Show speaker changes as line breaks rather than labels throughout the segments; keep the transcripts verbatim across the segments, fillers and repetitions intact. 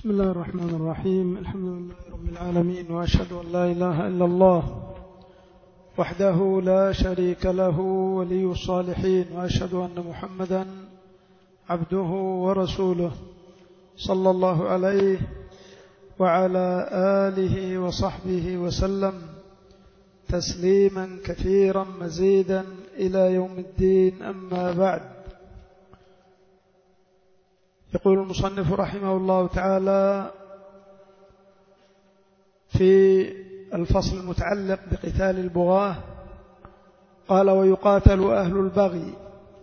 بسم الله الرحمن الرحيم. الحمد لله رب العالمين، وأشهد أن لا إله إلا الله وحده لا شريك له ولي الصالحين، وأشهد أن محمدا عبده ورسوله صلى الله عليه وعلى آله وصحبه وسلم تسليما كثيرا مزيدا إلى يوم الدين. أما بعد، يقول المصنف رحمه الله تعالى في الفصل المتعلق بقتال البغاة، قال: ويقاتل أهل البغي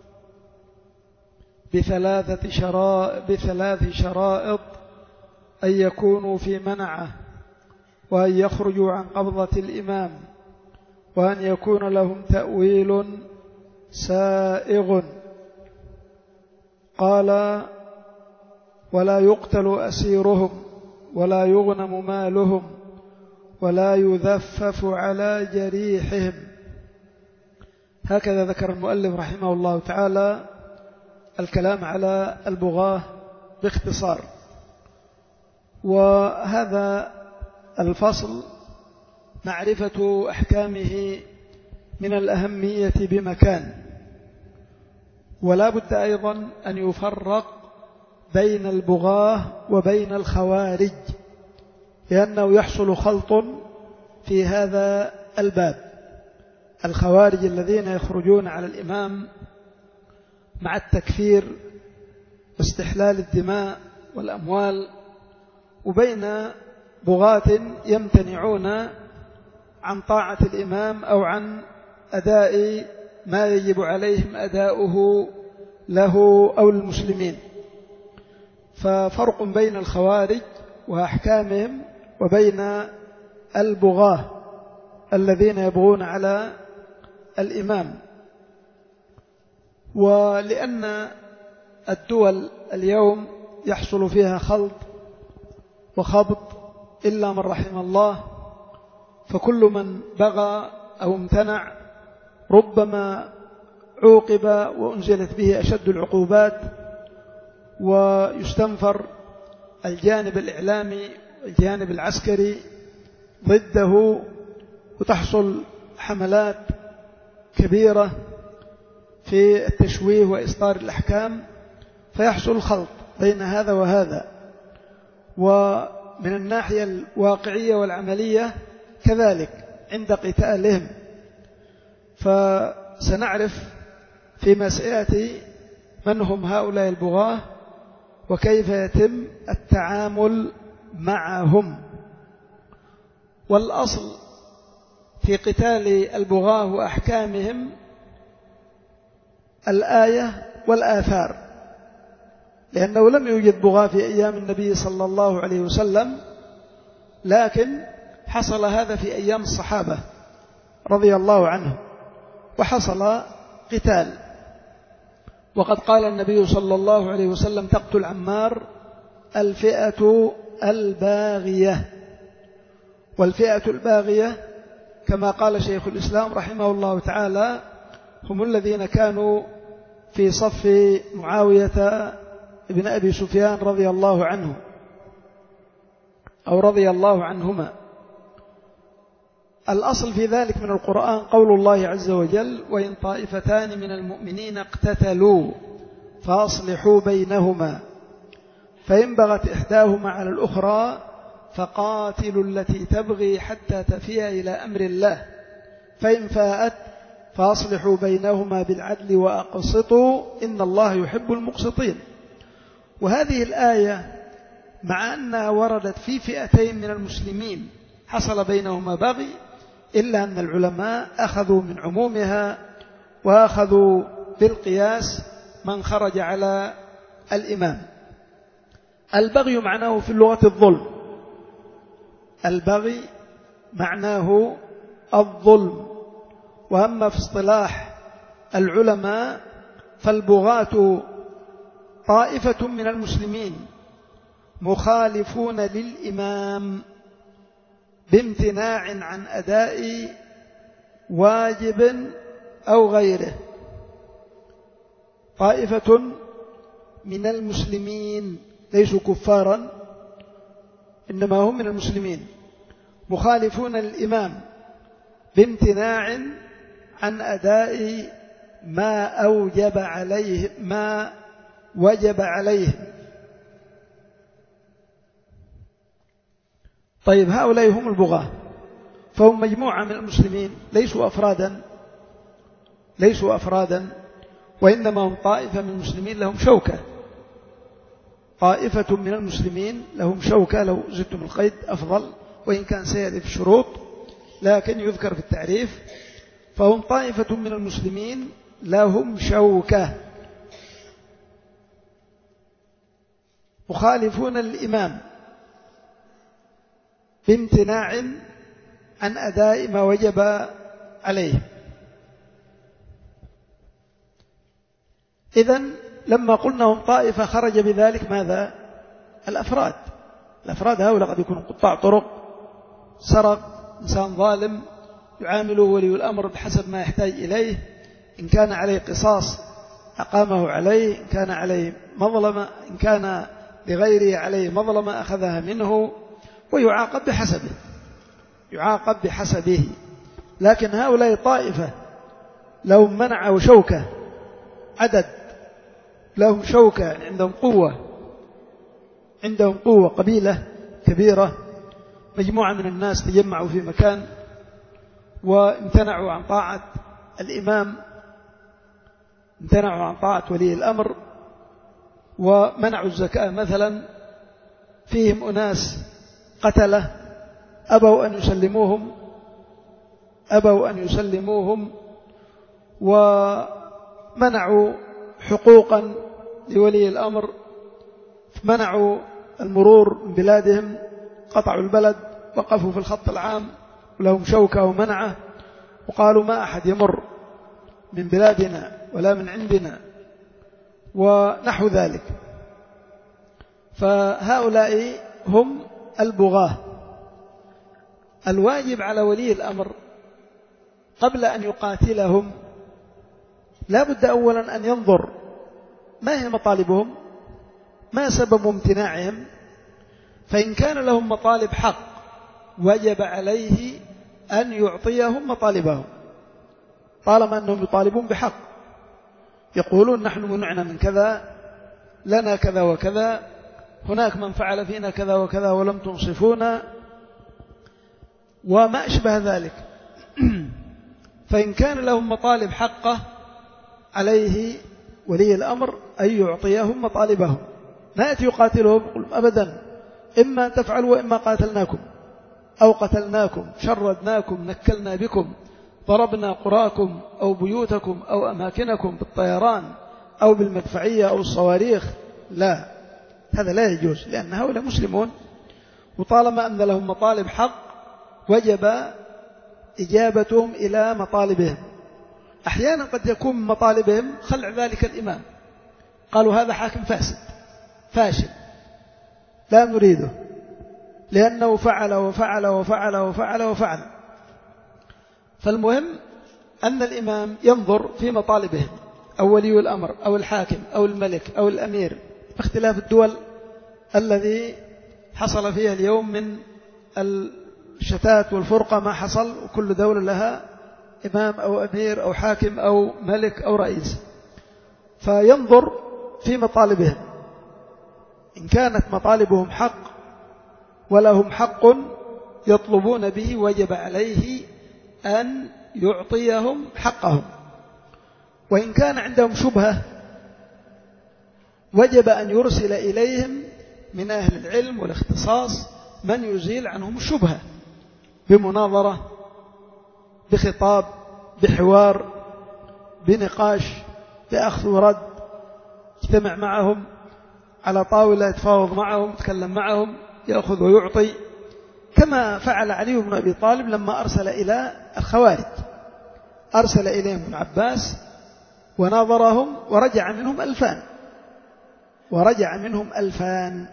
بثلاثة شرائط, بثلاث شرائط: أن يكونوا في منعه، وأن يخرجوا عن قبضة الإمام، وأن يكون لهم تأويل سائغ. قال: ولا يقتل أسيرهم، ولا يغنم مالهم، ولا يذفف على جريحهم. هكذا ذكر المؤلف رحمه الله تعالى الكلام على البغاة باختصار. وهذا الفصل معرفة أحكامه من الأهمية بمكان، ولا بد أيضا أن يفرق بين البغاة وبين الخوارج، لأنه يحصل خلط في هذا الباب. الخوارج الذين يخرجون على الإمام مع التكفير واستحلال الدماء والأموال، وبين بغاة يمتنعون عن طاعة الإمام أو عن أداء ما يجب عليهم أداؤه له أو المسلمين. ففرق بين الخوارج وأحكامهم وبين البغاة الذين يبغون على الإمام. ولأن الدول اليوم يحصل فيها خلط وخبط إلا من رحم الله، فكل من بغى أو امتنع ربما عوقب وأنزلت به أشد العقوبات، ويستنفر الجانب الإعلامي والجانب العسكري ضده، وتحصل حملات كبيرة في التشويه وإصدار الأحكام، فيحصل خلط بين هذا وهذا. ومن الناحية الواقعية والعملية كذلك عند قتالهم، فسنعرف فيما سيأتي من هم هؤلاء البغاة وكيف يتم التعامل معهم. والأصل في قتال البغاة وأحكامهم الآية والآثار، لأنه لم يوجد بغاة في أيام النبي صلى الله عليه وسلم، لكن حصل هذا في أيام الصحابة رضي الله عنهم، وحصل قتال. وقد قال النبي صلى الله عليه وسلم: تقتل عمار الفئة الباغية. والفئة الباغية كما قال شيخ الإسلام رحمه الله تعالى هم الذين كانوا في صف معاوية ابن أبي سفيان رضي الله عنه أو رضي الله عنهما. الأصل في ذلك من القرآن قول الله عز وجل: وإن طائفتان من المؤمنين اقتتلوا فأصلحوا بينهما، فإن بغت إحداهما على الأخرى فقاتلوا التي تبغي حتى تفيء إلى أمر الله، فإن فاءت فأصلحوا بينهما بالعدل وأقسطوا إن الله يحب المقسطين. وهذه الآية مع أنها وردت في فئتين من المسلمين حصل بينهما بغي، إلا أن العلماء أخذوا من عمومها وأخذوا بالقياس من خرج على الإمام. البغي معناه في اللغة الظلم، البغي معناه الظلم. وأما في اصطلاح العلماء فالبغاة طائفة من المسلمين مخالفون للإمام بامتناع عن أداء واجب أو غيره. طائفة من المسلمين ليسوا كفارا إنما هم من المسلمين مخالفون الإمام بامتناع عن أداء ما أوجب عليه ما وجب عليه. طيب هؤلاء هم البغاة، فهم مجموعة من المسلمين ليسوا أفرادا ليسوا أفرادا وإنما هم طائفة من المسلمين لهم شوكة، طائفة من المسلمين لهم شوكة. لو زدتم القيد أفضل، وإن كان سيأتي في الشروط لكن يذكر في التعريف. فهم طائفة من المسلمين لهم شوكة مخالفون الإمام بامتناع عن أداء ما وجب عليه. إذن لما قلنا هم طائفة خرج بذلك ماذا؟ الأفراد. الأفراد هؤلاء قد يكونوا قطاع طرق، سرق، إنسان ظالم يعامله ولي الأمر بحسب ما يحتاج إليه، إن كان عليه قصاص أقامه عليه، إن كان عليه مظلمة، إن كان لغيره عليه مظلمة أخذها منه، ويعاقب بحسبه يعاقب بحسبه. لكن هؤلاء طائفة لهم منع وشوكة، عدد، لهم شوكة، يعني عندهم قوة عندهم قوة قبيلة كبيرة، مجموعة من الناس تجمعوا في مكان وامتنعوا عن طاعة الإمام، امتنعوا عن طاعة ولي الأمر، ومنعوا الزكاة مثلا. فيهم أناس قتله أبوا أن يسلموهم أبوا أن يسلموهم ومنعوا حقوقا لولي الأمر، منعوا المرور من بلادهم، قطعوا البلد، وقفوا في الخط العام ولهم شوكة ومنعه، وقالوا ما أحد يمر من بلادنا ولا من عندنا ونحو ذلك. فهؤلاء هم البغاة. الواجب على ولي الأمر قبل أن يقاتلهم لا بد أولا أن ينظر ما هي مطالبهم، ما سبب امتناعهم. فإن كان لهم مطالب حق وجب عليه أن يعطيهم مطالبهم، طالما أنهم يطالبون بحق، يقولون نحن منعنا من كذا، لنا كذا وكذا، هناك من فعل فينا كذا وكذا ولم تنصفونا، وما أشبه ذلك. فإن كان لهم مطالب حقه عليه ولي الأمر أن يعطيهم مطالبهم، ما يأتي يقاتلهم يقول أبدا إما تفعلوا وإما قاتلناكم أو قتلناكم، شردناكم، نكلنا بكم، ضربنا قراكم أو بيوتكم أو أماكنكم بالطيران أو بالمدفعية أو الصواريخ. لا، هذا لا يجوز، لأن هؤلاء مسلمون، وطالما أن لهم مطالب حق وجب إجابتهم إلى مطالبهم. أحيانا قد يكون من مطالبهم خلع ذلك الإمام، قالوا هذا حاكم فاسد فاشل لا نريده لأنه فعل وفعل وفعل وفعل وفعل. فالمهم أن الإمام ينظر في مطالبهم، أو ولي الأمر أو الحاكم أو الملك أو الأمير، باختلاف الدول الذي حصل فيها اليوم من الشتات والفرقة ما حصل، وكل دولة لها إمام أو أمير أو حاكم أو ملك أو رئيس. فينظر في مطالبهم، إن كانت مطالبهم حق ولهم حق يطلبون به وجب عليه أن يعطيهم حقهم. وإن كان عندهم شبهة وجب أن يرسل إليهم من أهل العلم والاختصاص من يزيل عنهم الشبهة، بمناظرة، بخطاب، بحوار، بنقاش، بأخذ ورد، يجتمع معهم على طاولة، يتفاوض معهم، يتكلم معهم، يأخذ ويعطي، كما فعل علي بن أبي طالب لما أرسل إلى الخوارج، أرسل إليهم ابن عباس وناظرهم ورجع منهم ألفان ورجع منهم ألفان.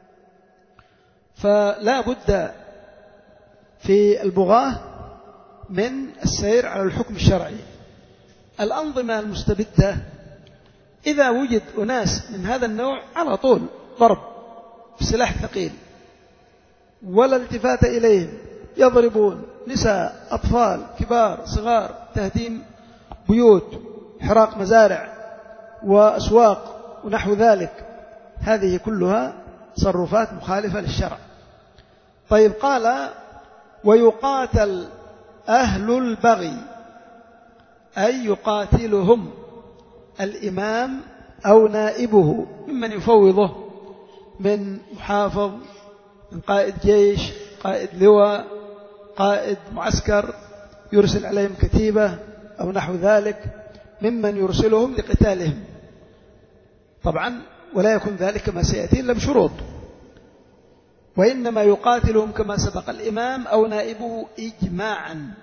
فلا بد في البغاة من السير على الحكم الشرعي. الأنظمة المستبدة إذا وجد أناس من هذا النوع على طول ضرب بسلاح ثقيل، ولا التفات إليهم، يضربون نساء، أطفال، كبار، صغار، تهديم بيوت، حراق مزارع وأسواق ونحو ذلك. هذه كلها تصرفات مخالفة للشرع. طيب، قال ويقاتل أهل البغي، أي يقاتلهم الإمام أو نائبه ممن يفوضه من محافظ، من قائد جيش، قائد لواء، قائد معسكر يرسل عليهم كتيبة أو نحو ذلك، ممن يرسلهم لقتالهم طبعا، ولا يكون ذلك كما سيأتي إلا بشروط، وإنما يقاتلهم كما سبق الإمام أو نائبه إجماعا.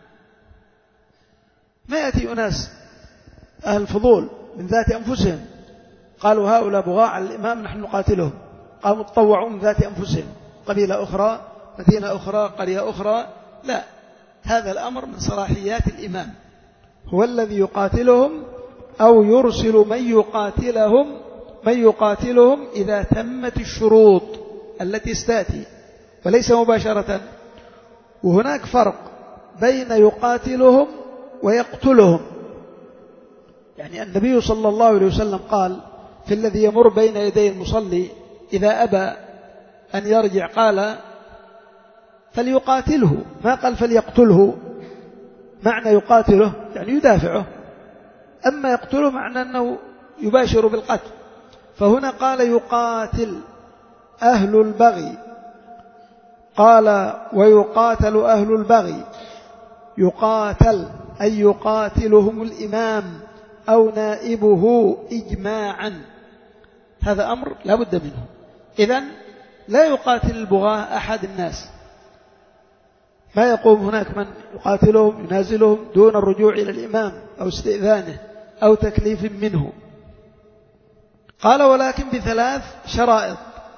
ما يأتي أناس أهل الفضول من ذات أنفسهم قالوا هؤلاء بغاء على الإمام نحن نقاتلهم، قاموا تطوعوا من ذات أنفسهم، قبيلة أخرى، مدينة أخرى، قرية أخرى. لا، هذا الأمر من صلاحيات الإمام، هو الذي يقاتلهم أو يرسل من يقاتلهم من يقاتلهم إذا تمت الشروط التي ستأتي، وليس مباشرة. وهناك فرق بين يقاتلهم ويقتلهم. يعني النبي صلى الله عليه وسلم قال في الذي يمر بين يدي المصلي إذا أبى أن يرجع قال فليقاتله، ما قال فليقتله. معنى يقاتله يعني يدافعه، أما يقتله معنى أنه يباشر بالقتل. فهنا قال يقاتل أهل البغي، قال ويقاتل أهل البغي، يقاتل أي يقاتلهم الإمام أو نائبه إجماعا. هذا أمر لا بد منه. إذن لا يقاتل البغاة أحد الناس، ما يقوم هناك من يقاتلهم ينازلهم دون الرجوع إلى الإمام أو استئذانه أو تكليف منه. قال ولكن بثلاث شرائط: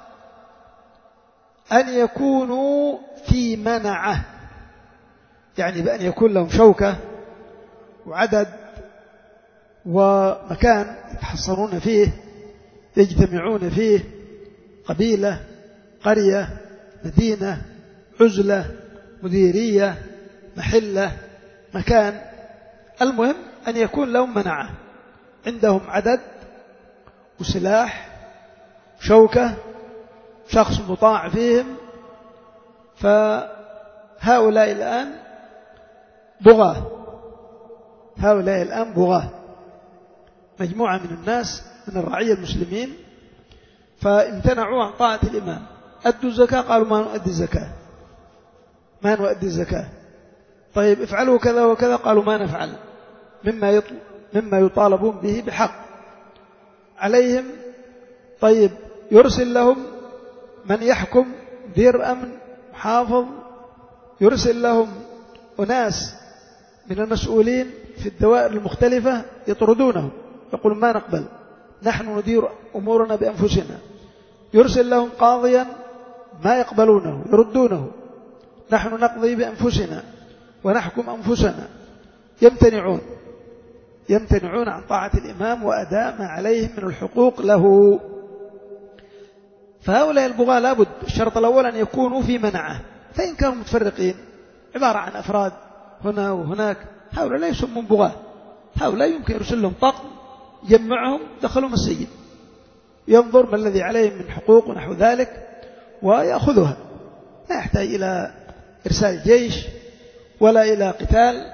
أن يكونوا في منعه، يعني بأن يكون لهم شوكة وعدد ومكان يتحصنون فيه، يجتمعون فيه، قبيلة، قرية، مدينة، عزلة، مديرية، محلة، مكان، المهم أن يكون لهم منعه، عندهم عدد وسلاح، شوكة، شخص مطاع فيهم. فهؤلاء الآن بغاة، هؤلاء الآن بغاة، مجموعة من الناس من الرعية المسلمين، فامتنعوا عن طاعة الإمام. أدوا الزكاة، قالوا ما نؤدي الزكاة، ما نؤدي الزكاة. طيب افعلوا كذا وكذا، قالوا ما نفعل، مما يطل... مما يطالبون به بحق عليهم. طيب يرسل لهم من يحكم، دير أمن، محافظ، يرسل لهم أناس من المسؤولين في الدوائر المختلفة يطردونهم، يقولون ما نقبل، نحن ندير أمورنا بأنفسنا. يرسل لهم قاضيا ما يقبلونه، يردونه، نحن نقضي بأنفسنا ونحكم أنفسنا. يمتنعون يمتنعون عن طاعة الإمام وأداء ما عليهم من الحقوق له. فهؤلاء البغاة لابد الشرط الأول أن يكونوا في منعه، فإن كانوا متفرقين عبارة عن أفراد هنا وهناك، هؤلاء لا يسمون بغاة، هؤلاء يمكن يرسل لهم طقم يجمعهم دخلهم السجن، ينظر ما الذي عليهم من حقوق ونحو ذلك ويأخذها، لا يحتاج إلى إرسال جيش ولا إلى قتال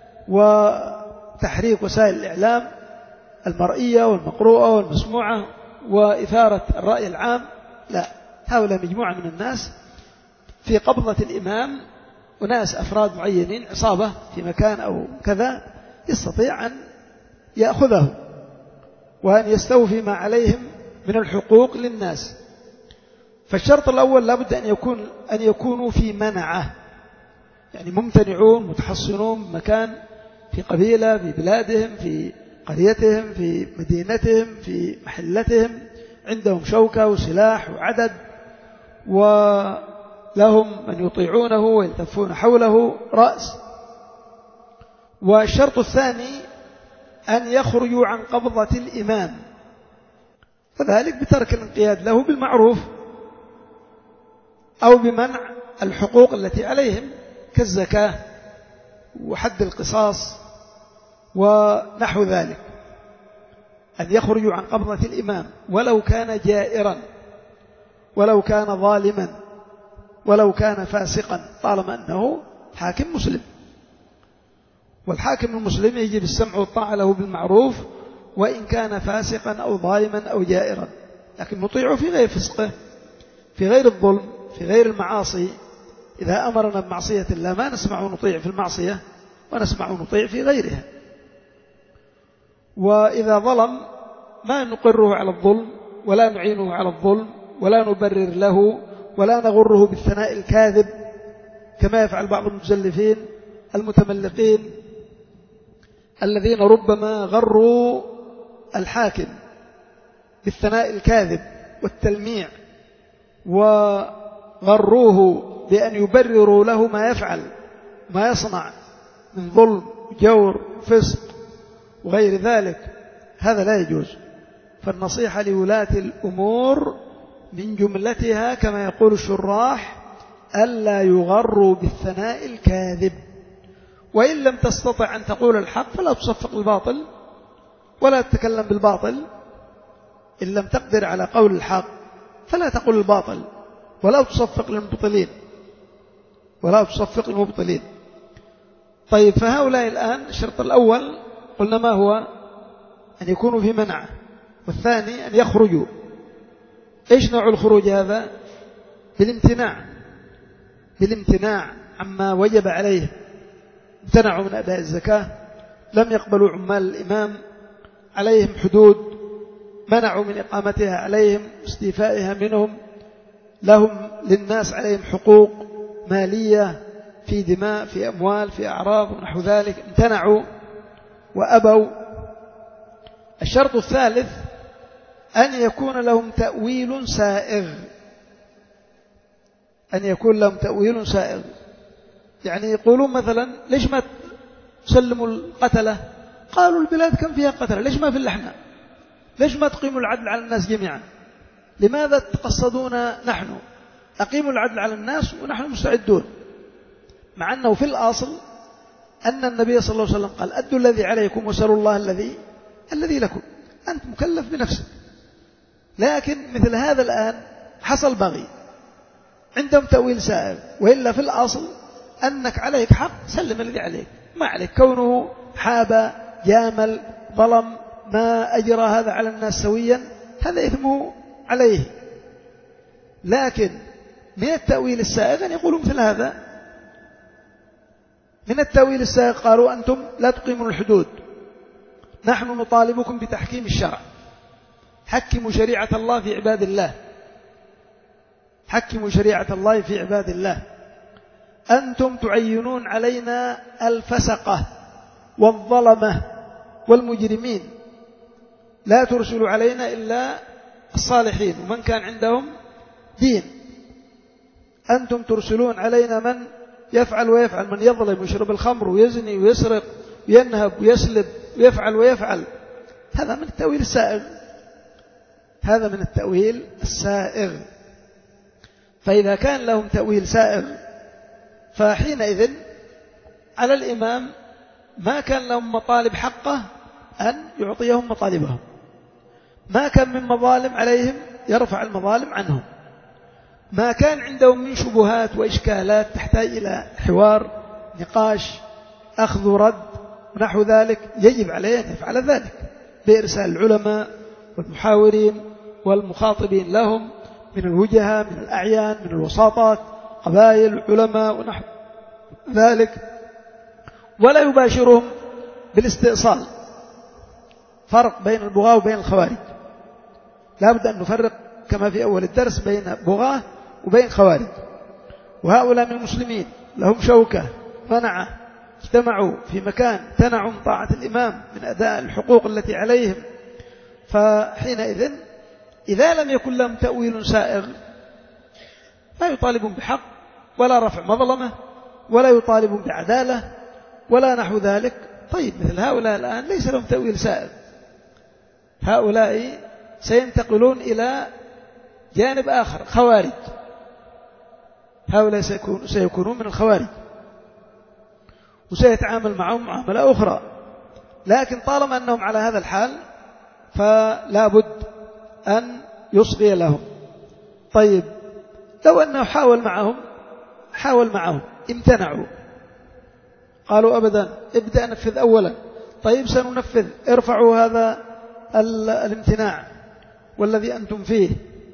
وتحريك وسائل الإعلام المرئية والمقروءة والمسموعة وإثارة الرأي العام. لا، هؤلاء مجموعة من الناس في قبضة الإمام، وناس أفراد معينين، عصابة في مكان أو كذا، يستطيع أن يأخذه وأن يستوفي ما عليهم من الحقوق للناس. فالشرط الأول لابد أن يكون أن يكونوا في منعه، يعني ممتنعون متحصنون مكان، في قبيلة، في بلادهم، في قريتهم، في مدينتهم، في محلتهم، عندهم شوكة وسلاح وعدد، ولهم من يطيعونه ويلتفون حوله رأس. والشرط الثاني أن يخرجوا عن قبضة الإمام، وذلك بترك الانقياد له بالمعروف أو بمنع الحقوق التي عليهم كالزكاة وحد القصاص ونحو ذلك، أن يخرجوا عن قبضة الإمام ولو كان جائرا ولو كان ظالما ولو كان فاسقا طالما أنه حاكم مسلم. والحاكم المسلم يجب السمع والطاعة له بالمعروف وإن كان فاسقا أو ظالما أو جائرا، لكن نطيعه في غير فسقه، في غير الظلم، في غير المعاصي. إذا أمرنا بمعصية الله ما نسمع ونطيع في المعصية ونسمع ونطيع في غيرها. وإذا ظلم ما نقره على الظلم ولا نعينه على الظلم ولا نبرر له ولا نغره بالثناء الكاذب كما يفعل بعض المتزلفين المتملقين الذين ربما غروا الحاكم بالثناء الكاذب والتلميع وغروه بأن يبرروا له ما يفعل ما يصنع من ظلم جور فسق وغير ذلك. هذا لا يجوز. فالنصيحة لولاة الأمور من جملتها كما يقول الشراح ألا يغروا بالثناء الكاذب، وإن لم تستطع أن تقول الحق فلا تصفق الباطل ولا تتكلم بالباطل. إن لم تقدر على قول الحق فلا تقول الباطل ولا تصفق للمبطلين ولا تصفق المبطلين. طيب، فهؤلاء الآن الشرط الأول قلنا ما هو؟ أن يكونوا في منع، والثاني أن يخرجوا. إيش نوع الخروج هذا؟ بالامتناع، بالامتناع عما وجب عليه. امتنعوا من أداء الزكاة، لم يقبلوا عمال الإمام، عليهم حدود، منعوا من إقامتها عليهم، استيفائها منهم، لهم للناس عليهم حقوق مالية في دماء في أموال في أعراض ونحو ذلك، امتنعوا وأبوا. الشرط الثالث أن يكون لهم تأويل سائغ، أن يكون لهم تأويل سائغ. يعني يقولون مثلا ليش ما تسلموا القتلة؟ قالوا البلاد كم فيها قتلة، ليش ما في اللحنة؟ ليش ما تقيموا العدل على الناس جميعا؟ لماذا تقصدون نحن؟ أقيموا العدل على الناس ونحن مستعدون. مع أنه في الأصل أن النبي صلى الله عليه وسلم قال أدوا الذي عليكم وسألوا الله الذي الذي لكم. أنت مكلف بنفسك. لكن مثل هذا الآن حصل بغي، عندهم تأويل سائغ، وإلا في الأصل أنك عليك حق سلم الذي عليك، ما عليك. كونه حاب جامل ظلم ما أجرى هذا على الناس سويا هذا إثمه عليه. لكن من التأويل السائغ أن يقولوا مثل هذا. من التأويل السائغ قالوا أنتم لا تقيمون الحدود، نحن نطالبكم بتحكيم الشرع، حكموا شريعة الله في عباد الله، حكموا شريعة الله في عباد الله. أنتم تعينون علينا الفسقة والظلمة والمجرمين، لا ترسلوا علينا إلا الصالحين ومن كان عندهم دين. أنتم ترسلون علينا من يفعل ويفعل، من يظلم ويشرب الخمر ويزني ويسرق وينهب ويسلب ويفعل ويفعل. هذا من التأويل السائغ، هذا من التأويل السائغ. فإذا كان لهم تأويل سائغ فحينئذ على الإمام ما كان لهم مطالب حقه أن يعطيهم مطالبهم، ما كان من مظالم عليهم يرفع المظالم عنهم، ما كان عندهم من شبهات وإشكالات تحتاج إلى حوار نقاش أخذ ورد ونحو ذلك، يجب عليه أن يفعل ذلك بإرسال العلماء والمحاورين والمخاطبين لهم من الوجهاء من الأعيان من الوساطات قبائل علماء ونحو ذلك، ولا يباشرهم بالاستئصال. فرق بين البغاة وبين الخوارج، لا بد أن نفرق كما في أول الدرس بين بغاة وبين خوارج. وهؤلاء من المسلمين لهم شوكة منعة، اجتمعوا في مكان تنعوا من طاعة الإمام من أداء الحقوق التي عليهم. فحينئذ إذا لم يكن لهم تأويل سائغ لا يطالبون بحق ولا رفع مظلمة ولا يطالبون بعدالة ولا نحو ذلك. طيب، مثل هؤلاء الآن ليس لهم تأويل سائغ، هؤلاء سينتقلون إلى جانب آخر خوارج، هؤلاء سيكون سيكونون من الخوارج وسيتعامل معهم معاملة أخرى. لكن طالما أنهم على هذا الحال فلا بد أن يصغي لهم. طيب لو أنه حاول معهم حاول معهم امتنعوا، قالوا أبدا ابدأ نفذ أولا. طيب سننفذ، ارفعوا هذا الامتناع والذي أنتم فيه،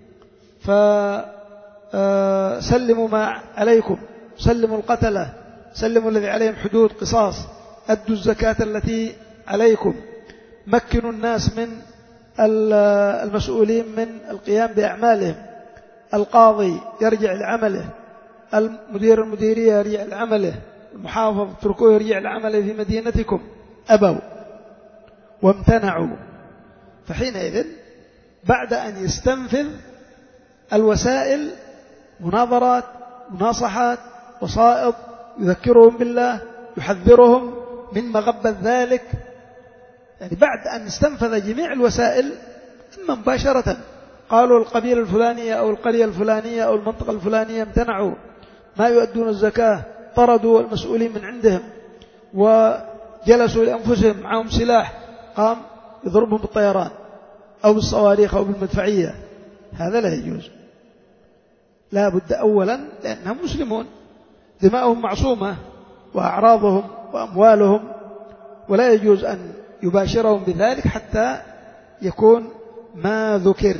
فسلموا ما عليكم، سلموا القتلة، سلموا الذي عليهم حدود قصاص، أدوا الزكاة التي عليكم، مكنوا الناس من المسؤولين من القيام بأعمالهم، القاضي يرجع لعمله، المدير المديرية يرجع لعمله، المحافظ تركوه يرجع لعمله في مدينتكم. أبوا وامتنعوا. فحينئذ بعد أن يستنفذ الوسائل، مناظرات، مناصحات، وصائد، يذكرهم بالله، يحذرهم من مغبة ذلك، يعني بعد أن استنفذ جميع الوسائل إما مباشرة قالوا القبيلة الفلانية أو القرية الفلانية أو المنطقة الفلانية امتنعوا ما يؤدون الزكاة، طردوا المسؤولين من عندهم وجلسوا لأنفسهم معهم سلاح، قام يضربهم بالطيران أو بالصواريخ أو بالمدفعية، هذا لا يجوز. لا بد أولا لأنهم مسلمون دماؤهم معصومة وأعراضهم وأموالهم، ولا يجوز أن يباشرهم بذلك حتى يكون ما ذكر.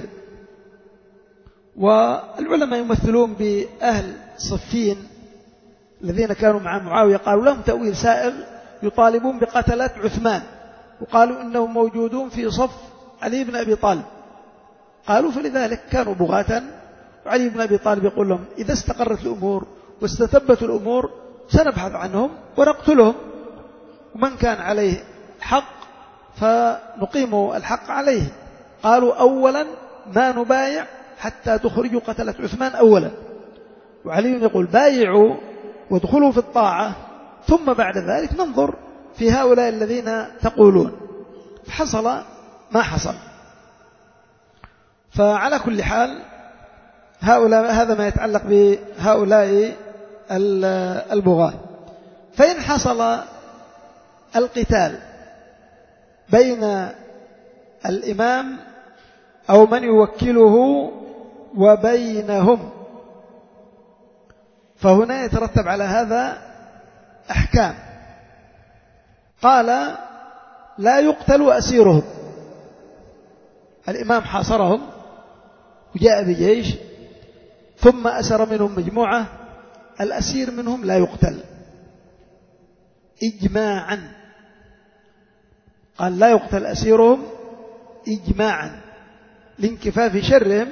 والعلماء يمثلون بأهل صفين الذين كانوا مع معاوية، قالوا لهم تأويل سائغ، يطالبون بقتلة عثمان، وقالوا إنهم موجودون في صف علي بن أبي طالب، قالوا فلذلك كانوا بغاة. وعلي بن أبي طالب يقول لهم إذا استقرت الأمور واستتبت الأمور سنبحث عنهم ونقتلهم، ومن كان عليه حق فنقيم الحق عليه. قالوا أولا ما نبايع حتى تخرجوا قتلة عثمان أولا، وعلي يقول بايعوا وادخلوا في الطاعة ثم بعد ذلك ننظر في هؤلاء الذين تقولون. فحصل ما حصل. فعلى كل حال هؤلاء هذا ما يتعلق بهؤلاء البغاة. فإن حصل القتال بين الإمام أو من يوكله وبينهم فهنا يترتب على هذا أحكام. قال لا يقتل أسيرهم، الإمام حاصرهم وجاء بجيش ثم أسر منهم مجموعة، الأسير منهم لا يقتل إجماعا. قال لا يقتل أسيرهم إجماعا لانكفاف شرهم.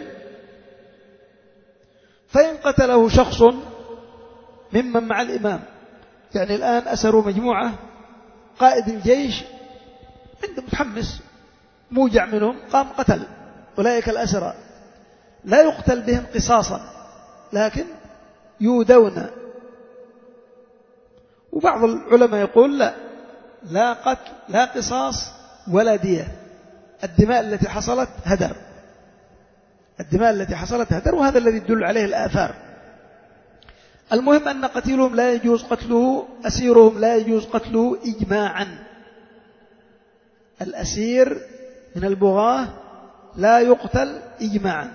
فإن قتله شخص ممن مع الإمام، يعني الآن أسروا مجموعة، قائد الجيش عنده متحمس موجع منهم قام قتل أولئك الأسرى، لا يقتل بهم قصاصا لكن يودون. وبعض العلماء يقول لا لا قتل لا قصاص ولا دية، الدماء التي حصلت هدر، الدماء التي حصلت هدر، وهذا الذي يدل عليه الآثار. المهم أن قتيلهم لا يجوز قتله، أسيرهم لا يجوز قتله إجماعا. الأسير من البغاة لا يقتل إجماعا.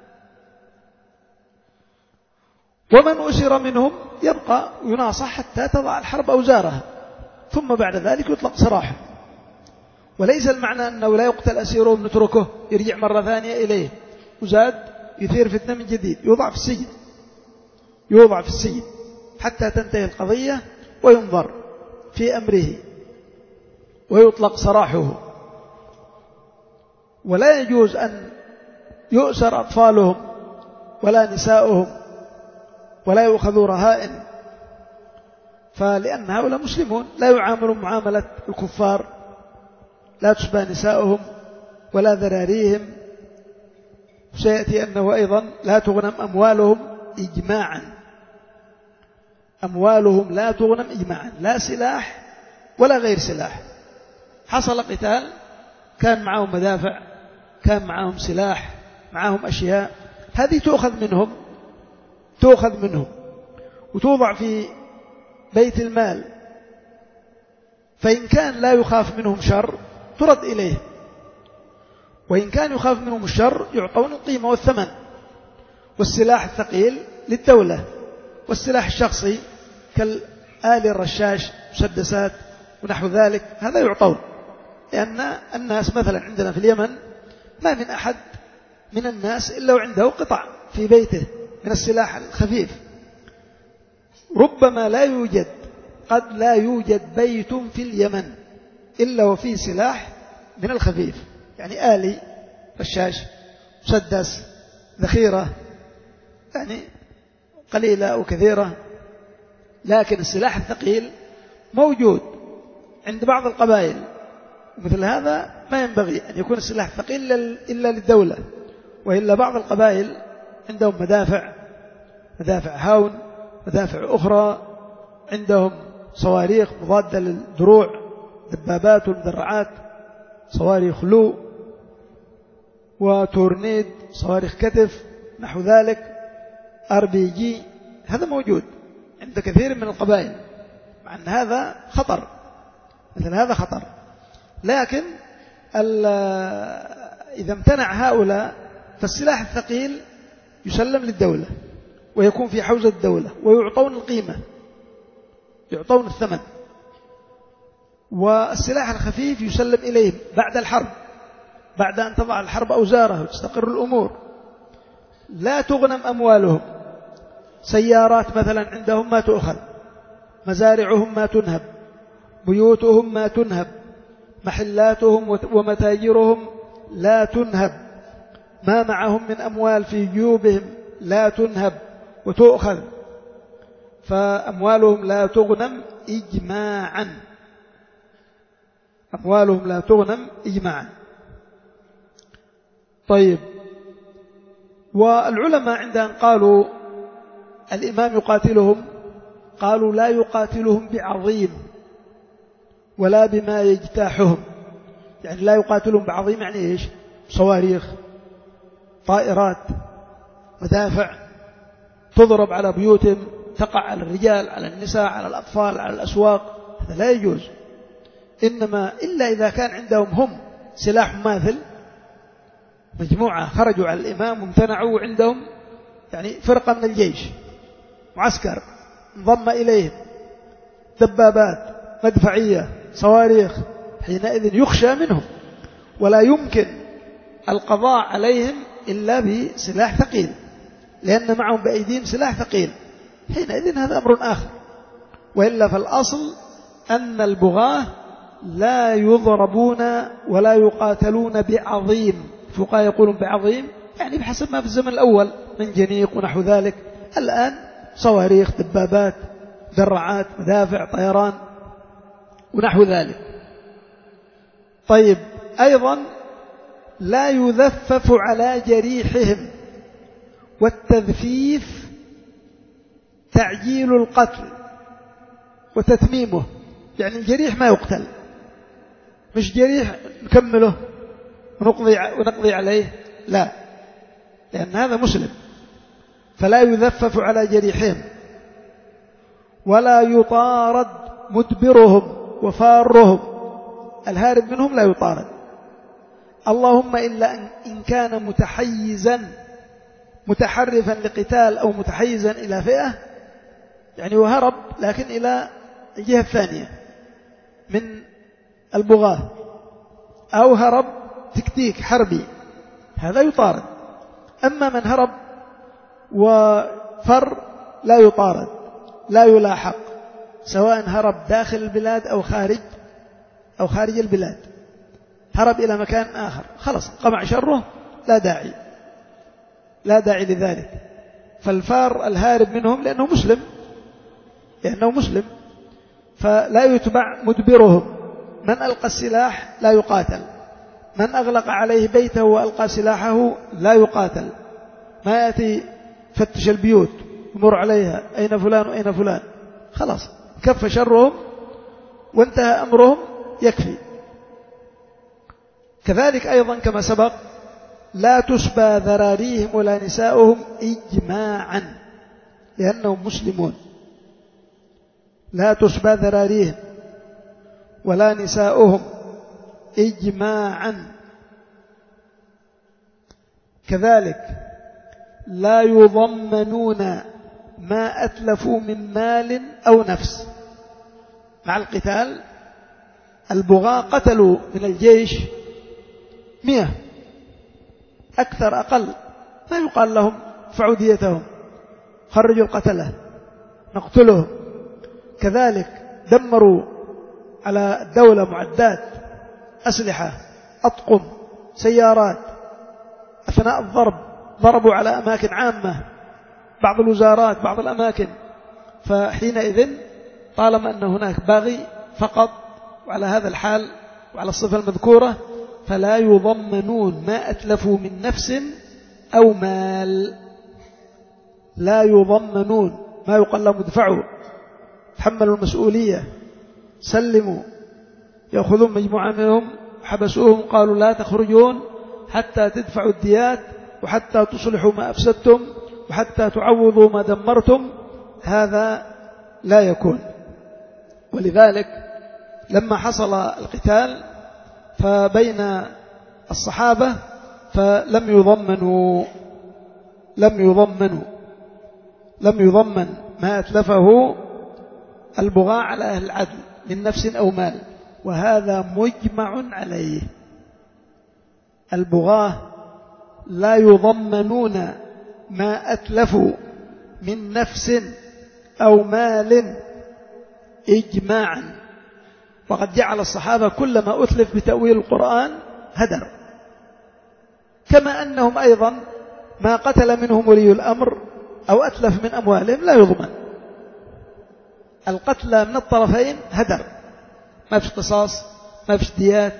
ومن أسر منهم يبقى يناصح حتى تضع الحرب أوزارها، ثم بعد ذلك يطلق سراحه. وليس المعنى أنه لا يقتل أسيرهم نتركه يرجع مرة ثانية إليه وزاد يثير فتنة من جديد، يوضع في السجن، يوضع في السجن حتى تنتهي القضية وينظر في أمره ويطلق سراحه. ولا يجوز أن يؤسر أطفالهم ولا نساؤهم ولا يؤخذوا رهائن، فلأن هؤلاء مسلمون لا يعاملون معاملة الكفار، لا تشبه نساؤهم ولا ذراريهم. سيأتي أنه أيضا لا تغنم أموالهم إجماعا، أموالهم لا تغنم إجماعا، لا سلاح ولا غير سلاح. حصل قتال كان معهم مدافع، كان معهم سلاح، معهم أشياء، هذه تؤخذ منهم تؤخذ منهم وتوضع في بيت المال، فإن كان لا يخاف منهم شر ترد إليه، وإن كان يخاف منهم الشر يعطون القيمة والثمن. والسلاح الثقيل للدولة، والسلاح الشخصي كالآلي الرشاش مسدسات ونحو ذلك هذا يعطون، لأن الناس مثلا عندنا في اليمن ما من أحد من الناس إلا وعنده قطع في بيته من السلاح الخفيف. ربما لا يوجد قد لا يوجد بيت في اليمن إلا وفيه سلاح من الخفيف، يعني آلي رشاش مسدس ذخيرة يعني قليلة أو كثيرة. لكن السلاح الثقيل موجود عند بعض القبائل، مثل هذا ما ينبغي أن يكون السلاح الثقيل إلا للدولة، وإلا بعض القبائل عندهم مدافع مدافع هاون، مدافع أخرى، عندهم صواريخ مضادة للدروع، دبابات والمدرعات، صواريخ لو وتورنيد، صواريخ كتف نحو ذلك، ار بي جي، هذا موجود عند كثير من القبائل، مع أن هذا خطر، مثل هذا خطر. لكن إذا امتنع هؤلاء فالسلاح الثقيل يسلم للدولة ويكون في حوزة الدولة ويعطون القيمة، يعطون الثمن. والسلاح الخفيف يسلم إليهم بعد الحرب، بعد أن تضع الحرب أوزارها وتستقر الأمور. لا تغنم أموالهم، سيارات مثلا عندهم ما تؤخذ، مزارعهم ما تنهب، بيوتهم ما تنهب، محلاتهم ومتاجرهم لا تنهب، ما معهم من أموال في جيوبهم لا تنهب وتؤخذ، فأموالهم لا تغنم إجماعا، أموالهم لا تغنم إجماعا. طيب، والعلماء عندما قالوا الإمام يقاتلهم قالوا لا يقاتلهم بعظيم ولا بما يجتاحهم، يعني لا يقاتلهم بعظيم يعني إيش؟ صواريخ، طائرات، مدافع تضرب على بيوتهم، تقع على الرجال، على النساء، على الأطفال، على الأسواق، هذا لا يجوز. إنما إلا إذا كان عندهم هم سلاح ماثل، مجموعة خرجوا على الإمام وامتنعوا عندهم يعني فرقة من الجيش، معسكر انضم إليهم، دبابات، مدفعية، صواريخ، حينئذ يخشى منهم ولا يمكن القضاء عليهم إلا بسلاح ثقيل، لأن معهم بأيديهم سلاح ثقيل، حينئذ هذا أمر آخر. وإلا فالأصل أن البغاة لا يضربون ولا يقاتلون بعظيم. الفقهاء يقولون بعظيم يعني بحسب ما في الزمن الأول من جنيق ونحو ذلك، الآن صواريخ، دبابات، درعات، مدافع، طيران ونحو ذلك. طيب، أيضا لا يذفف على جريحهم، والتذفيف تعجيل القتل وتتميمه، يعني الجريح ما يقتل، مش جريح نكمله ونقضي, ونقضي عليه، لا، لأن هذا مسلم، فلا يذفف على جريحهم. ولا يطارد مدبرهم وفارهم، الهارب منهم لا يطارد، اللهم إلا إن كان متحيزا متحرفا لقتال أو متحيزا إلى فئة، يعني وهرب لكن إلى الجهة الثانية من البغاة، أو هرب تكتيك حربي، هذا يطارد. أما من هرب وفر لا يطارد، لا يلاحق، سواء هرب داخل البلاد أو خارج أو خارج البلاد، هرب إلى مكان آخر خلاص قمع شره، لا داعي لا داعي لذلك. فالفار الهارب منهم لأنه مسلم لأنه مسلم فلا يتبع مدبرهم. من ألقى السلاح لا يقاتل، من أغلق عليه بيته وألقى سلاحه لا يقاتل. ما يأتي فتش البيوت يمر عليها أين فلان وأين فلان، خلاص كف شرهم وانتهى أمرهم، يكفي. كذلك أيضا كما سبق لا تسبى ذراريهم ولا نساؤهم إجماعا، لأنهم مسلمون لا تسبى ذراريهم ولا نساؤهم إجماعا. كذلك لا يضمنون ما أتلفوا من مال أو نفس. مع القتال البغاة قتلوا من الجيش مئة، أكثر أقل، ما يقال لهم ادفعوا ديتهم، خرجوا القتلة نقتلهم. كذلك دمروا على الدولة معدات، أسلحة، أطقم، سيارات، أثناء الضرب ضربوا على أماكن عامة، بعض الوزارات، بعض الأماكن. فحينئذ طالما أن هناك باغي فقط وعلى هذا الحال وعلى الصفة المذكورة فلا يضمنون ما أتلفوا من نفس أو مال. لا يضمنون، ما يقال لهم ادفعوا، تحملوا المسؤولية، سلموا. يأخذون مجموعة منهم حبسوهم قالوا لا تخرجون حتى تدفعوا الديات وحتى تصلحوا ما أفسدتم وحتى تعوضوا ما دمرتم. هذا لا يكون. ولذلك لما حصل القتال فبين الصحابة فلم يضمنوا لم يضمنوا لم يضمن ما أتلفه البغاة على أهل العدل من نفس أو مال، وهذا مجمع عليه. البغاة لا يضمنون ما أتلفوا من نفس أو مال إجماعا. وقد جعل الصحابة كل ما أتلف بتأويل القرآن هدر، كما أنهم أيضا ما قتل منهم ولي الأمر أو أتلف من أموالهم لا يضمن. القتلى من الطرفين هدر، ما فيش قصاص، ما فيش ديات.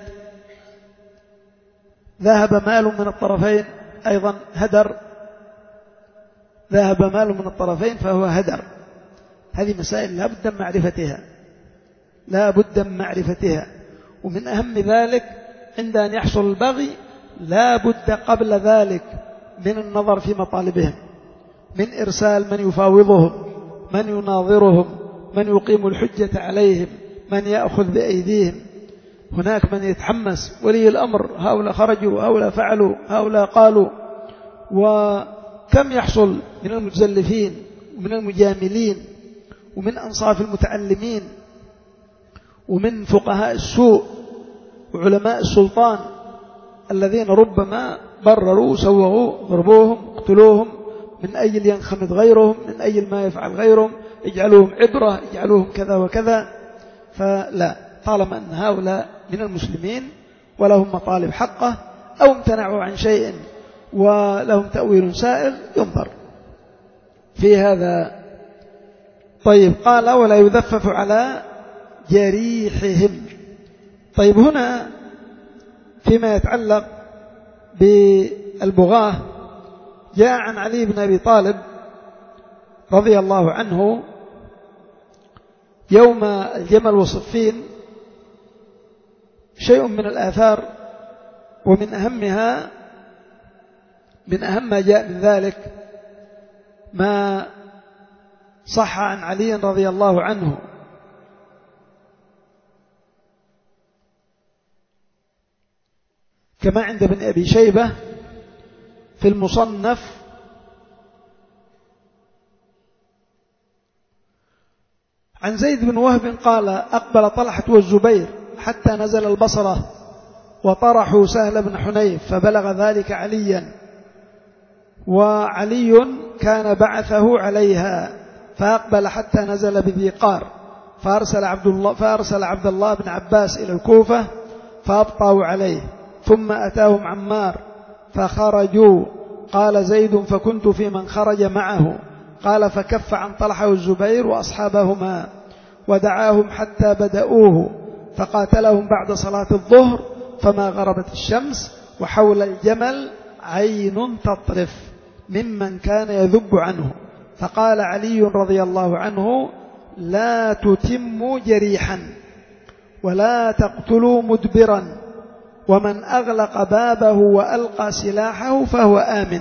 ذهب مال من الطرفين أيضا هدر، ذهب مال من الطرفين فهو هدر. هذه مسائل لا بد من معرفتها، لا بد من معرفتها. ومن أهم ذلك عند أن يحصل البغي لا بد قبل ذلك من النظر في مطالبهم، من إرسال من يفاوضهم، من يناظرهم، من يقيم الحجة عليهم، من يأخذ بأيديهم. هناك من يتحمس ولي الأمر، هؤلاء خرجوا، هؤلاء فعلوا، هؤلاء قالوا. وكم يحصل من المتزلفين ومن المجاملين ومن أنصاف المتعلمين ومن فقهاء السوء وعلماء السلطان الذين ربما برروا سوغوا ضربوهم اقتلوهم من أجل ينخمد غيرهم، من أجل ما يفعل غيرهم، اجعلوهم عبرة، اجعلوهم كذا وكذا. فلا، طالما أن هؤلاء من المسلمين ولهم مطالب حقه أو امتنعوا عن شيء ولهم تأويل سائل ينظر في هذا. طيب، قال ولا يذفف على جريحهم. طيب، هنا فيما يتعلق بالبغاة جاء عن علي بن أبي طالب رضي الله عنه يوم الجمل وصفين شيء من الآثار، ومن أهمها من أهم ما جاء من ذلك ما صح عن علي رضي الله عنه كما عند ابن أبي شيبة في المصنف عن زيد بن وهب قال أقبل طلحة والزبير حتى نزل البصرة وطرحوا سهل بن حنيف فبلغ ذلك عليا، وعلي كان بعثه عليها، فأقبل حتى نزل بذي قار فأرسل عبد الله, فأرسل عبد الله بن عباس إلى الكوفة فأبطأوا عليه، ثم أتاهم عمار فخرجوا. قال زيد فكنت في من خرج معه. قال فكف عن طلحة والزبير وأصحابهما ودعاهم حتى بدأوه، فقاتلهم بعد صلاة الظهر فما غربت الشمس وحول الجمل عين تطرف ممن كان يذب عنه. فقال علي رضي الله عنه لا تتموا جريحا ولا تقتلوا مدبرا، ومن أغلق بابه وألقى سلاحه فهو آمن.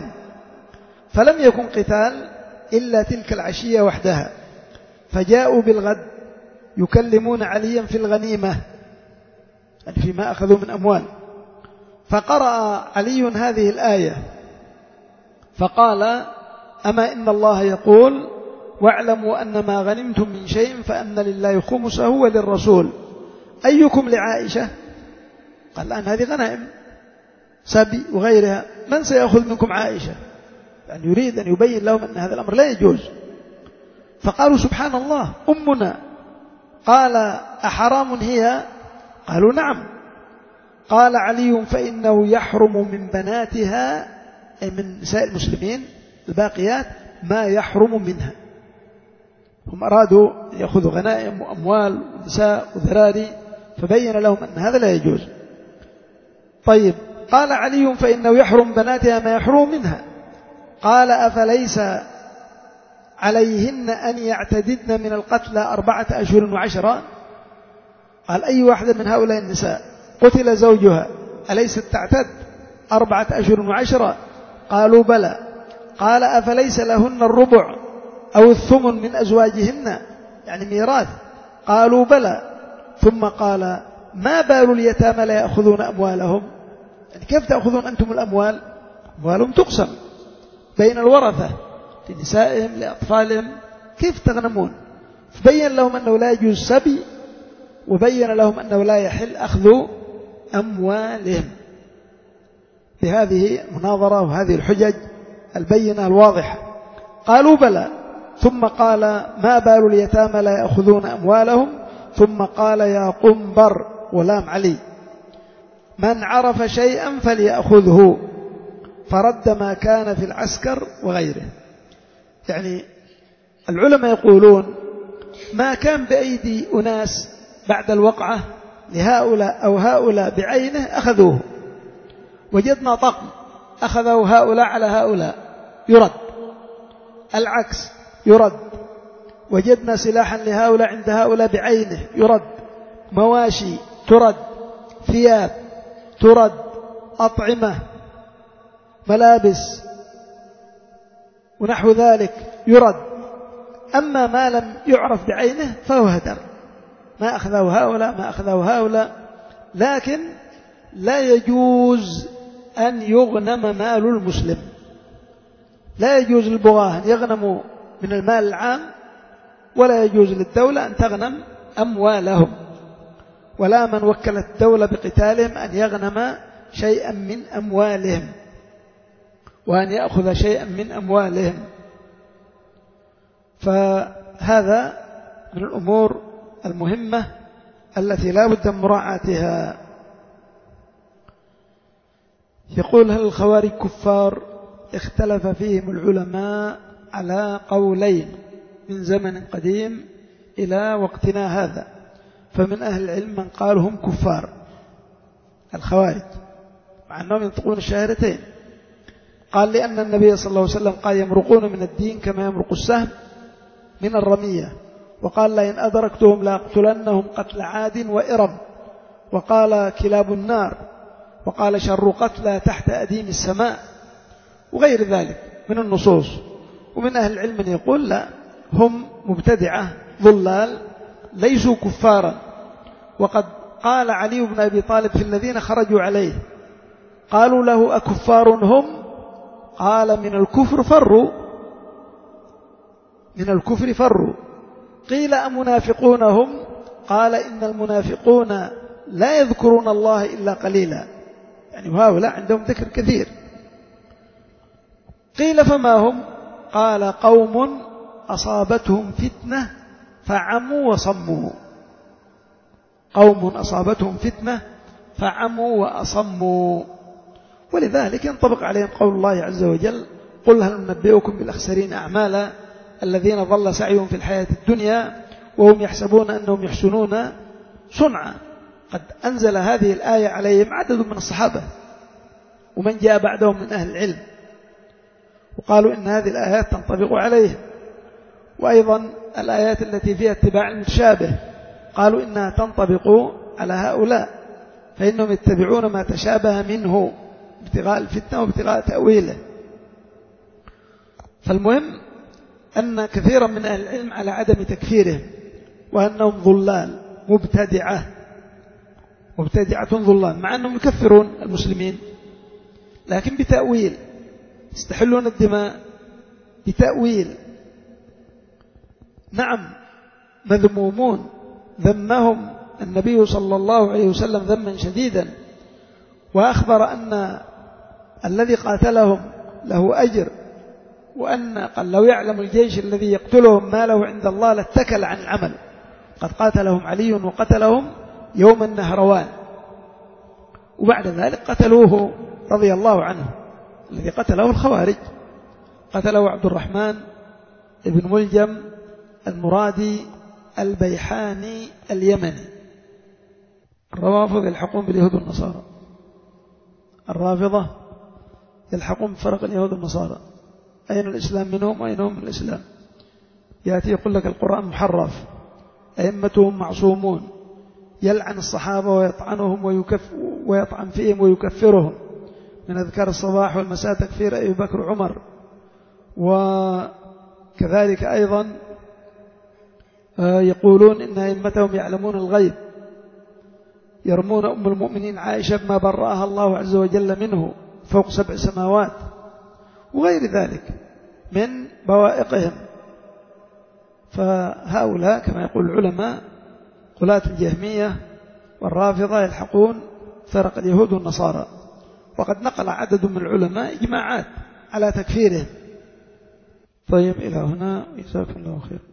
فلم يكن قتال إلا تلك العشية وحدها، فجاءوا بالغد يكلمون عليا في الغنيمة، يعني فيما أخذوا من أموال. فقرأ علي هذه الآية فقال: أما إن الله يقول: واعلموا أن ما غنمتم من شيء فأن لله خمسه وللرسول أيكم لعائشة. قال: الآن هذه غنائم سبي وغيرها، من سيأخذ منكم عائشة؟ يعني يريد أن يبين لهم أن هذا الأمر لا يجوز. فقالوا: سبحان الله، أمنا. قال: أحرام هي؟ قالوا: نعم. قال علي: فإنه يحرم من بناتها، أي من نساء المسلمين الباقيات، ما يحرم منها. هم أرادوا يأخذوا غنائم وأموال ونساء وذراري، فبين لهم أن هذا لا يجوز. طيب، قال علي: فإنه يحرم بناتها ما يحرم منها. قال: أفليس عليهن أن يعتددن من القتلى أربعة أشهر وعشرة؟ قال: أي واحدة من هؤلاء النساء قتل زوجها أليست تعتد أربعة أشهر وعشرة؟ قالوا: بلى. قال: أفليس لهن الربع أو الثمن من أزواجهن، يعني ميراث؟ قالوا: بلى. ثم قال: ما بال اليتامى لا يأخذون أموالهم؟ يعني كيف تأخذون أنتم الأموال؟ أموالهم تقسم بين الورثة لنسائهم لأطفالهم، كيف تغنمون؟ فبين لهم أنه لا يجوز سبي، وبين لهم أنه لا يحل أخذ أموالهم بهذه المناظرة وهذه الحجج البينة الواضحة. قالوا: بلى. ثم قال: ما بال اليتامى لا يأخذون أموالهم؟ ثم قال: يا قنبر غلام علي، من عرف شيئا فليأخذه. فرد ما كان في العسكر وغيره. يعني العلماء يقولون: ما كان بأيدي أناس بعد الوقعة لهؤلاء أو هؤلاء بعينه أخذوه. وجدنا طقم أخذوا هؤلاء على هؤلاء يرد، العكس يرد. وجدنا سلاحا لهؤلاء عند هؤلاء بعينه يرد، مواشي ترد، ثياب ترد، أطعمة، ملابس ونحو ذلك يرد. أما ما لم يعرف بعينه فهو هدر، ما أخذه هؤلاء ما أخذه هؤلاء. لكن لا يجوز أن يغنم مال المسلم، لا يجوز للبغاة أن يغنموا من المال العام، ولا يجوز للدولة أن تغنم أموالهم، ولا من وكلت الدولة بقتالهم أن يغنم شيئا من أموالهم وأن يأخذ شيئا من أموالهم. فهذا من الأمور المهمة التي لا بد من مراعاتها. يقول: هل الخوارج كفار؟ اختلف فيهم العلماء على قولين من زمن قديم إلى وقتنا هذا. فمن أهل العلم من قال هم كفار الخوارج، مع أنهم ينطقون الشهادتين. قال: لأن النبي صلى الله عليه وسلم قال: يمرقون من الدين كما يمرق السهم من الرمية. وقال: لئن أدركتهم لأقتلنهم قتل عاد وإرم. وقال: كلاب النار. وقال: شر قتلى تحت أديم السماء، وغير ذلك من النصوص. ومن أهل العلم من يقول: لا، هم مبتدعة ضلال ليسوا كفارا. وقد قال علي بن أبي طالب في الذين خرجوا عليه، قالوا له: أكفار هم؟ قال: من الكفر فروا، من الكفر فروا. قيل: أمنافقون هم؟ قال: إن المنافقون لا يذكرون الله إلا قليلا، يعني وهؤلاء عندهم ذكر كثير. قيل: فما هم؟ قال: قوم أصابتهم فتنة فعموا وصموا، قوم أصابتهم فتنة فعموا وأصموا. ولذلك ينطبق عليهم قول الله عز وجل: قل هل ننبئكم بالأخسرين أعمالا الذين ضل سعيهم في الحياة الدنيا وهم يحسبون أنهم يحسنون صنعا. قد أنزل هذه الآية عليهم عدد من الصحابة ومن جاء بعدهم من أهل العلم، وقالوا إن هذه الآيات تنطبق عليهم. وأيضا الآيات التي فيها اتباع المتشابه قالوا إنها تنطبق على هؤلاء، فإنهم يتبعون ما تشابه منه ابتغاء الفتنة وابتغاء تأويله. فالمهم أن كثيرا من أهل العلم على عدم تكفيرهم، وأنهم ضلال مبتدعة مبتدعة ضلال، مع أنهم يكفرون المسلمين لكن بتأويل، يستحلون الدماء بتأويل. نعم مذمومون، ذمهم النبي صلى الله عليه وسلم ذما شديدا، وأخبر أن الذي قاتلهم له أجر، وأن قال لو يعلم الجيش الذي يقتلهم ما له عند الله لاتكل عن العمل. قد قاتلهم علي وقتلهم يوم النهروان، وبعد ذلك قتلوه رضي الله عنه. الذي قتله الخوارج، قتله عبد الرحمن بن ملجم المرادي البيحاني اليمني. الروافض يلحقون باليهود والنصارى، الرافضة يلحقون بفرق اليهود والنصارى. أين الإسلام منهم وأين هم من الإسلام؟ يأتي يقول لك القرآن محرف، أئمتهم معصومون، يلعن الصحابة ويطعنهم ويكف ويطعن فيهم ويكفرهم، من أذكار الصباح والمساء تكفير أبي بكر وعمر. وكذلك أيضا يقولون إن أئمتهم يعلمون الغيب، يرمون أم المؤمنين عائشة بما برأها الله عز وجل منه فوق سبع سماوات، وغير ذلك من بوائقهم. فهؤلاء كما يقول العلماء قلاة الجهمية والرافضة يلحقون فرق اليهود والنصارى، وقد نقل عدد من العلماء إجماعات على تكفيرهم. طيب إلى هنا، جزاكم الله خير.